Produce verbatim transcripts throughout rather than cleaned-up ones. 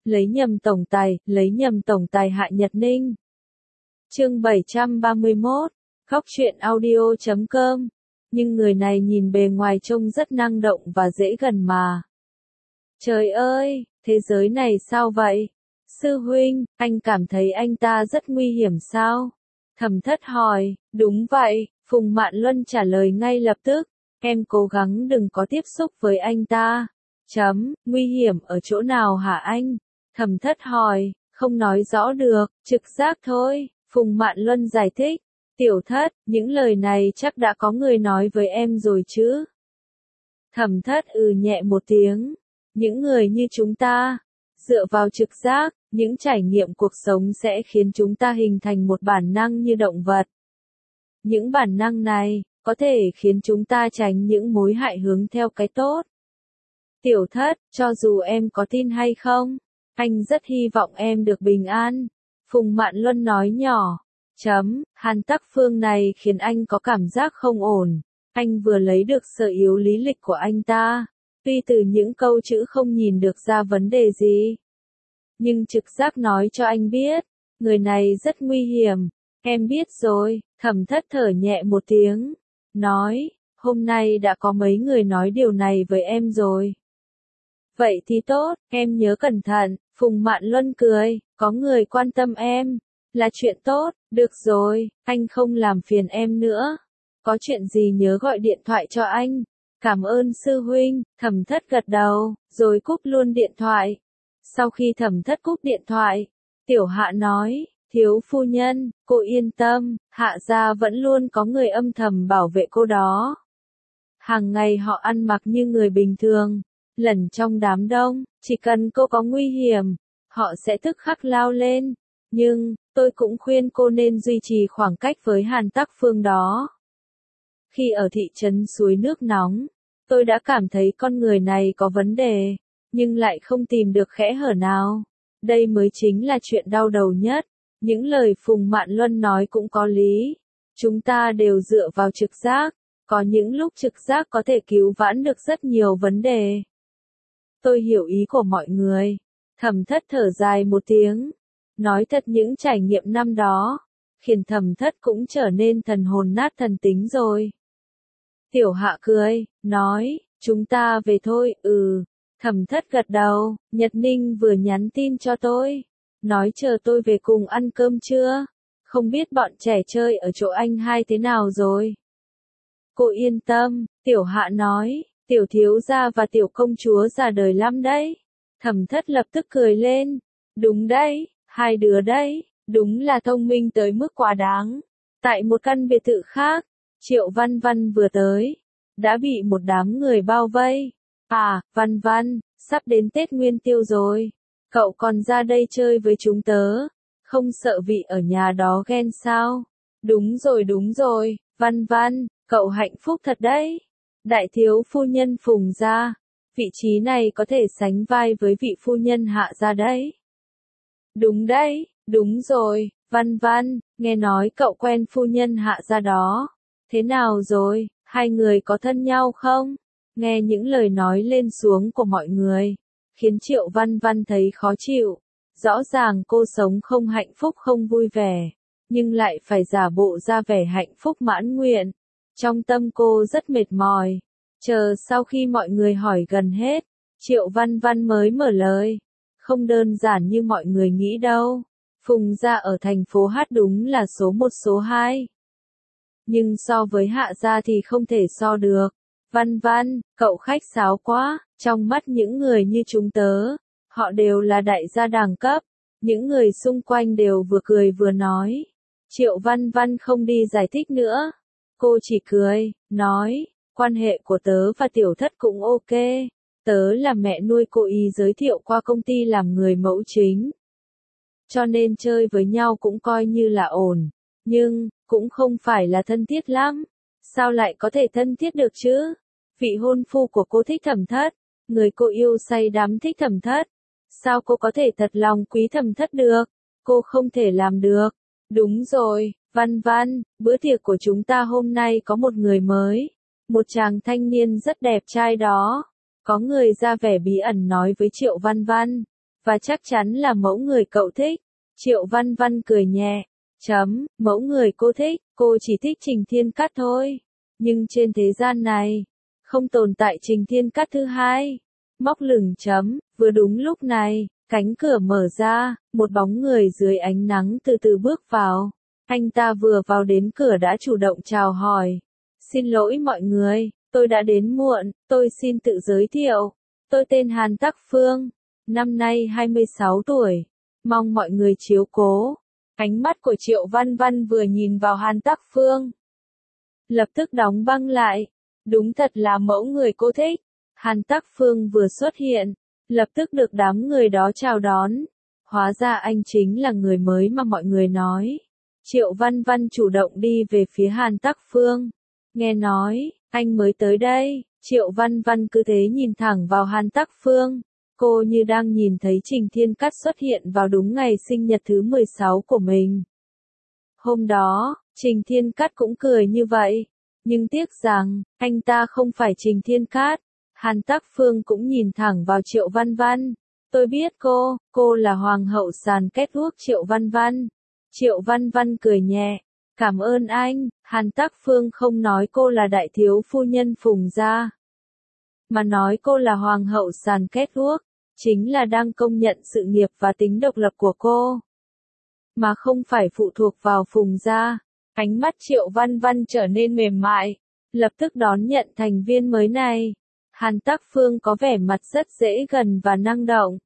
lấy nhầm tổng tài, lấy nhầm tổng tài Hạ Nhật Ninh. Chương bảy trăm ba mươi mốt, khóc chuyện audio chấm com. Nhưng người này nhìn bề ngoài trông rất năng động và dễ gần mà. Trời ơi, thế giới này sao vậy? Sư huynh, anh cảm thấy anh ta rất nguy hiểm sao? Thẩm Thất hỏi. Đúng vậy, Phùng Mạn Luân trả lời ngay lập tức. Em cố gắng đừng có tiếp xúc với anh ta. Chấm, nguy hiểm ở chỗ nào hả anh? Thẩm Thất hỏi. Không nói rõ được, trực giác thôi, Phùng Mạn Luân giải thích. Tiểu Thất, những lời này chắc đã có người nói với em rồi chứ? Thẩm Thất ừ nhẹ một tiếng. Những người như chúng ta, dựa vào trực giác, những trải nghiệm cuộc sống sẽ khiến chúng ta hình thành một bản năng như động vật. Những bản năng này, có thể khiến chúng ta tránh những mối hại hướng theo cái tốt. Tiểu Thất, cho dù em có tin hay không, anh rất hy vọng em được bình an. Phùng Mạn Luân nói nhỏ. Chấm, Hàn Tắc Phương này khiến anh có cảm giác không ổn. Anh vừa lấy được sở yếu lý lịch của anh ta. Tuy từ những câu chữ không nhìn được ra vấn đề gì. Nhưng trực giác nói cho anh biết, người này rất nguy hiểm. Em biết rồi, Thẩm Thất thở nhẹ một tiếng. Nói, hôm nay đã có mấy người nói điều này với em rồi. Vậy thì tốt, em nhớ cẩn thận. Phùng Mạn Luân cười, có người quan tâm em. Là chuyện tốt, được rồi, anh không làm phiền em nữa. Có chuyện gì nhớ gọi điện thoại cho anh. Cảm ơn sư huynh. Thẩm Thất gật đầu, rồi cúp luôn điện thoại. Sau khi Thẩm Thất cúp điện thoại, Tiểu Hạ nói, thiếu phu nhân, cô yên tâm, Hạ gia vẫn luôn có người âm thầm bảo vệ cô đó. Hàng ngày họ ăn mặc như người bình thường, lẩn trong đám đông, chỉ cần cô có nguy hiểm, họ sẽ tức khắc lao lên. Nhưng, tôi cũng khuyên cô nên duy trì khoảng cách với Hàn Tắc Phương đó. Khi ở thị trấn suối nước nóng, tôi đã cảm thấy con người này có vấn đề, nhưng lại không tìm được kẽ hở nào. Đây mới chính là chuyện đau đầu nhất. Những lời Phùng Mạn Luân nói cũng có lý. Chúng ta đều dựa vào trực giác. Có những lúc trực giác có thể cứu vãn được rất nhiều vấn đề. Tôi hiểu ý của mọi người. Thẩm Thất thở dài một tiếng. Nói thật những trải nghiệm năm đó, khiến Thẩm Thất cũng trở nên thần hồn nát thần tính rồi. Tiểu Hạ cười, nói, chúng ta về thôi, ừ. Thẩm Thất gật đầu, Nhật Ninh vừa nhắn tin cho tôi. Nói chờ tôi về cùng ăn cơm trưa. Không biết bọn trẻ chơi ở chỗ anh hai thế nào rồi. Cô yên tâm, Tiểu Hạ nói, tiểu thiếu gia và tiểu công chúa già đời lắm đấy. Thẩm Thất lập tức cười lên. Đúng đấy, hai đứa đấy, đúng là thông minh tới mức quá đáng. Tại một căn biệt thự khác, Triệu Văn Văn vừa tới, đã bị một đám người bao vây. À, Văn Văn, sắp đến Tết Nguyên Tiêu rồi. Cậu còn ra đây chơi với chúng tớ, không sợ vị ở nhà đó ghen sao? Đúng rồi đúng rồi, Văn Văn, cậu hạnh phúc thật đấy. Đại thiếu phu nhân Phùng gia, vị trí này có thể sánh vai với vị phu nhân Hạ gia đấy. Đúng đấy, đúng rồi, Văn Văn, nghe nói cậu quen phu nhân Hạ gia đó. Thế nào rồi, hai người có thân nhau không? Nghe những lời nói lên xuống của mọi người, khiến Triệu Văn Văn thấy khó chịu. Rõ ràng cô sống không hạnh phúc không vui vẻ, nhưng lại phải giả bộ ra vẻ hạnh phúc mãn nguyện. Trong tâm cô rất mệt mỏi. Chờ sau khi mọi người hỏi gần hết, Triệu Văn Văn mới mở lời. Không đơn giản như mọi người nghĩ đâu. Phùng gia ở thành phố Hát đúng là số một số hai. Nhưng so với Hạ gia thì không thể so được. Văn Văn, cậu khách sáo quá, trong mắt những người như chúng tớ, họ đều là đại gia đẳng cấp. Những người xung quanh đều vừa cười vừa nói. Triệu Văn Văn không đi giải thích nữa. Cô chỉ cười, nói, quan hệ của tớ và Tiểu Thất cũng ok. Tớ là mẹ nuôi cô ý giới thiệu qua công ty làm người mẫu chính. Cho nên chơi với nhau cũng coi như là ổn. Nhưng, cũng không phải là thân thiết lắm. Sao lại có thể thân thiết được chứ? Vị hôn phu của cô thích Thẩm Thất. Người cô yêu say đắm thích Thẩm Thất. Sao cô có thể thật lòng quý Thẩm Thất được? Cô không thể làm được. Đúng rồi, Văn Văn, bữa tiệc của chúng ta hôm nay có một người mới. Một chàng thanh niên rất đẹp trai đó. Có người ra vẻ bí ẩn nói với Triệu Văn Văn. và chắc chắn là mẫu người cậu thích. Triệu Văn Văn cười nhẹ. Chấm, mẫu người cô thích, cô chỉ thích Trình Thiên Cát thôi. Nhưng trên thế gian này, không tồn tại Trình Thiên Cát thứ hai. Móc lửng chấm, vừa đúng lúc này, cánh cửa mở ra, một bóng người dưới ánh nắng từ từ bước vào. Anh ta vừa vào đến cửa đã chủ động chào hỏi. Xin lỗi mọi người, tôi đã đến muộn, tôi xin tự giới thiệu. Tôi tên Hàn Tắc Phương, năm nay hai mươi sáu tuổi, mong mọi người chiếu cố. Ánh mắt của Triệu Văn Văn vừa nhìn vào Hàn Tắc Phương, lập tức đóng băng lại. Đúng thật là mẫu người cô thích. Hàn Tắc Phương vừa xuất hiện, lập tức được đám người đó chào đón. Hóa ra anh chính là người mới mà mọi người nói. Triệu Văn Văn chủ động đi về phía Hàn Tắc Phương. Nghe nói, anh mới tới đây. Triệu Văn Văn cứ thế nhìn thẳng vào Hàn Tắc Phương. Cô như đang nhìn thấy Trình Thiên Cát xuất hiện vào đúng ngày sinh nhật thứ mười sáu của mình. Hôm đó, Trình Thiên Cát cũng cười như vậy. Nhưng tiếc rằng, anh ta không phải Trình Thiên Cát. Hàn Tắc Phương cũng nhìn thẳng vào Triệu Văn Văn. Tôi biết cô, cô là Hoàng hậu sàn catwalk Triệu Văn Văn. Triệu Văn Văn cười nhẹ. Cảm ơn anh. Hàn Tắc Phương không nói cô là đại thiếu phu nhân Phùng gia, mà nói cô là Hoàng hậu sàn catwalk, chính là đang công nhận sự nghiệp và tính độc lập của cô, mà không phải phụ thuộc vào Phùng gia. Ánh mắt Triệu Văn Văn trở nên mềm mại, lập tức đón nhận thành viên mới này. Hàn Tắc Phương có vẻ mặt rất dễ gần và năng động,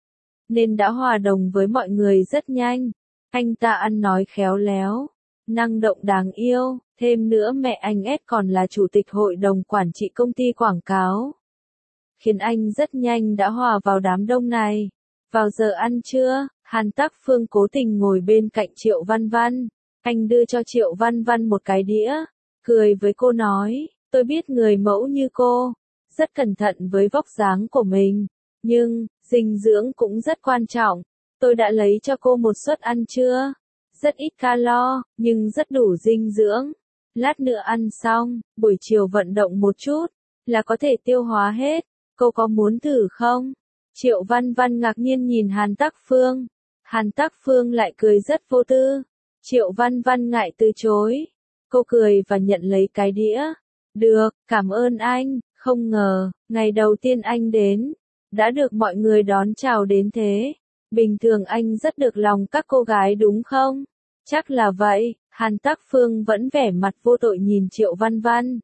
nên đã hòa đồng với mọi người rất nhanh. Anh ta ăn nói khéo léo, năng động đáng yêu, thêm nữa mẹ anh ét còn là chủ tịch hội đồng quản trị công ty quảng cáo, khiến anh rất nhanh đã hòa vào đám đông này. Vào giờ ăn trưa, Hàn Tắc Phương cố tình ngồi bên cạnh Triệu Văn Văn. Anh đưa cho Triệu Văn Văn một cái đĩa, cười với cô nói, tôi biết người mẫu như cô, rất cẩn thận với vóc dáng của mình, nhưng, dinh dưỡng cũng rất quan trọng. Tôi đã lấy cho cô một suất ăn trưa, rất ít calo, nhưng rất đủ dinh dưỡng. Lát nữa ăn xong, buổi chiều vận động một chút, là có thể tiêu hóa hết. Cô có muốn thử không? Triệu Văn Văn ngạc nhiên nhìn Hàn Tắc Phương. Hàn Tắc Phương lại cười rất vô tư. Triệu Văn Văn ngại từ chối. Cô cười và nhận lấy cái đĩa. Được, cảm ơn anh. Không ngờ, ngày đầu tiên anh đến, đã được mọi người đón chào đến thế. Bình thường anh rất được lòng các cô gái đúng không? Chắc là vậy. Hàn Tắc Phương vẫn vẻ mặt vô tội nhìn Triệu Văn Văn.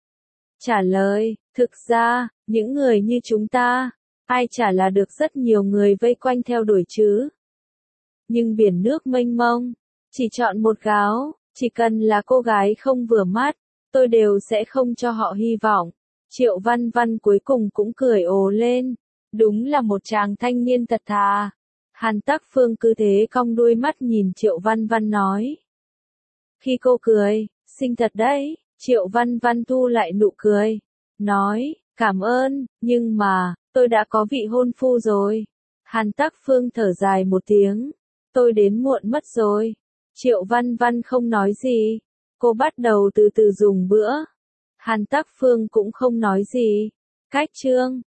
Trả lời, thực ra, những người như chúng ta, ai chả là được rất nhiều người vây quanh theo đuổi chứ. Nhưng biển nước mênh mông, chỉ chọn một gáo, chỉ cần là cô gái không vừa mắt, tôi đều sẽ không cho họ hy vọng. Triệu Văn Văn cuối cùng cũng cười ồ lên. Đúng là một chàng thanh niên thật thà. Hàn Tắc Phương cứ thế cong đuôi mắt nhìn Triệu Văn Văn nói. Khi cô cười, xinh thật đấy. Triệu Văn Văn thu lại nụ cười, nói, cảm ơn, nhưng mà, tôi đã có vị hôn phu rồi. Hàn Tắc Phương thở dài một tiếng, tôi đến muộn mất rồi. Triệu Văn Văn không nói gì, cô bắt đầu từ từ dùng bữa. Hàn Tắc Phương cũng không nói gì. Cách chương